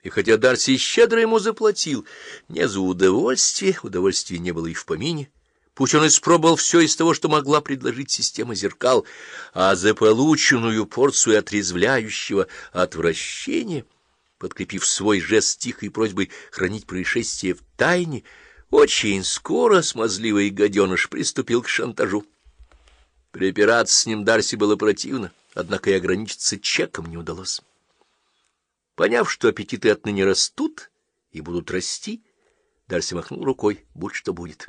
И хотя Дарси щедро ему заплатил, не за удовольствие, удовольствия не было и в помине, пусть он испробовал все из того, что могла предложить система зеркал, а за полученную порцию отрезвляющего отвращения, подкрепив свой жест тихой просьбой хранить происшествие в тайне, очень скоро смазливый гаденыш приступил к шантажу. Припираться с ним Дарси было противно, однако и ограничиться чеком не удалось. Поняв, что аппетиты отныне растут и будут расти, Дарси махнул рукой, будь что будет.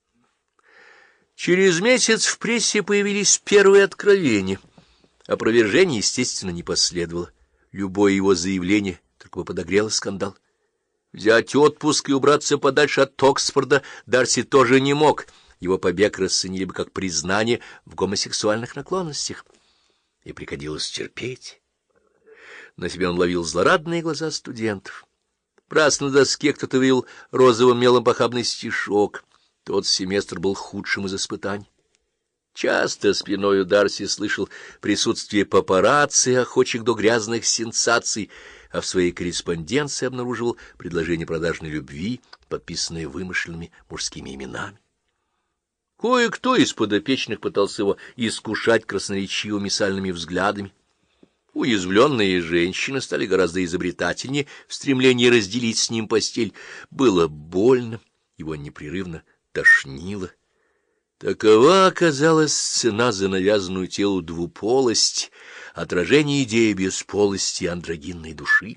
Через месяц в прессе появились первые откровения. Опровержения, естественно, не последовало. Любое его заявление только бы подогрело скандал. Взять отпуск и убраться подальше от Оксфорда Дарси тоже не мог. Его побег расценили бы как признание в гомосексуальных наклонностях. И приходилось терпеть. На себе он ловил злорадные глаза студентов. Раз на доске кто-то вывел розовым мелом похабный стишок. Тот семестр был худшим из испытаний. Часто спиною Дарси слышал присутствие папарацци, охочих до грязных сенсаций, а в своей корреспонденции обнаруживал предложение продажной любви, подписанные вымышленными мужскими именами. Кое-кто из подопечных пытался его искушать красноречивыми сальными взглядами. Уязвленные женщины стали гораздо изобретательнее в стремлении разделить с ним постель. Было больно, его непрерывно тошнило. Такова оказалась цена за навязанную телу двуполость, отражение идеи бесполости андрогинной души.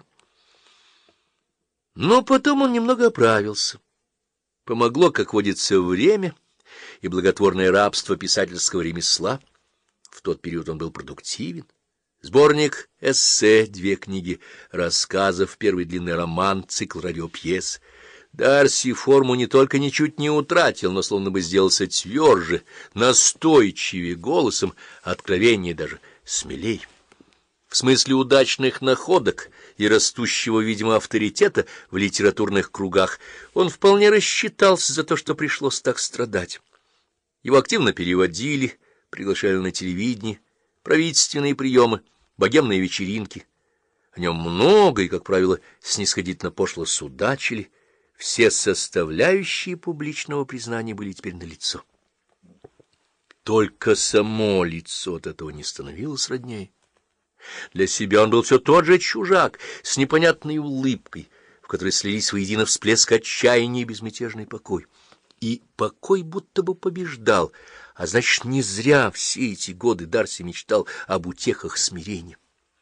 Но потом он немного оправился. Помогло, как водится, время и благотворное рабство писательского ремесла. В тот период он был продуктивен. Сборник эссе, 2 книги рассказов, первый длинный роман, цикл радиопьес. Дарси форму не только ничуть не утратил, но словно бы сделался тверже, настойчивее голосом, откровеннее даже, смелей. В смысле удачных находок и растущего, видимо, авторитета в литературных кругах он вполне рассчитался за то, что пришлось так страдать. Его активно переводили, приглашали на телевидение, правительственные приемы, богемные вечеринки. О нем много и, как правило, снисходительно пошло судачили. Все составляющие публичного признания были теперь налицо. Только само лицо от этого не становилось роднее. Для себя он был все тот же чужак, с непонятной улыбкой, в которой слились воедино всплеск отчаяния и безмятежный покой. И покой будто бы побеждал, а значит, не зря все эти годы Дарси мечтал об утехах смирения.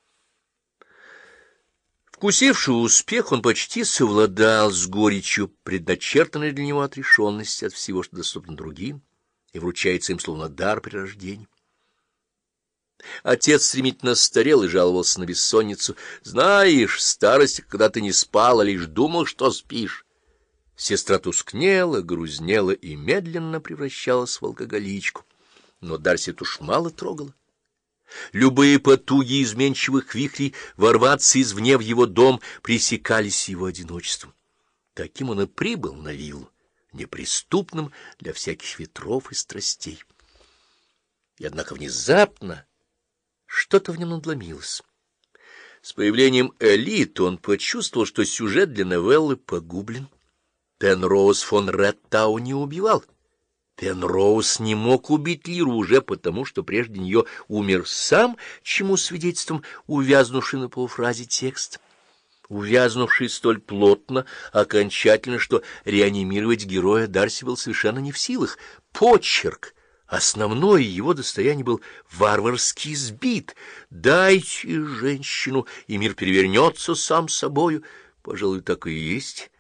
Вкусивший успех, он почти совладал с горечью предначертанной для него отрешенности от всего, что доступно другим, и вручается им словно дар при рождении. Отец стремительно старел и жаловался на бессонницу. «Знаешь, старость, когда ты не спал, а лишь думал, что спишь». Сестра тускнела, грузнела и медленно превращалась в алкоголичку. Но Дарси это уж мало трогала. Любые потуги изменчивых вихрей ворваться извне в его дом пресекались его одиночеством. Таким он и прибыл на виллу, неприступным для всяких ветров и страстей. И однако внезапно что-то в нем надломилось. С появлением Элит он почувствовал, что сюжет для новеллы погублен. Пенроуз фон Реттау не убивал. Пенроуз не мог убить Лиру уже потому, что прежде нее умер сам, чему свидетельством увязнувший на полуфразе текст. Увязнувший столь плотно, окончательно, что реанимировать героя Дарси был совершенно не в силах. Почерк, основное его достояние, был варварски сбит. Дайте женщину, и мир перевернется сам собою. Пожалуй, так и есть.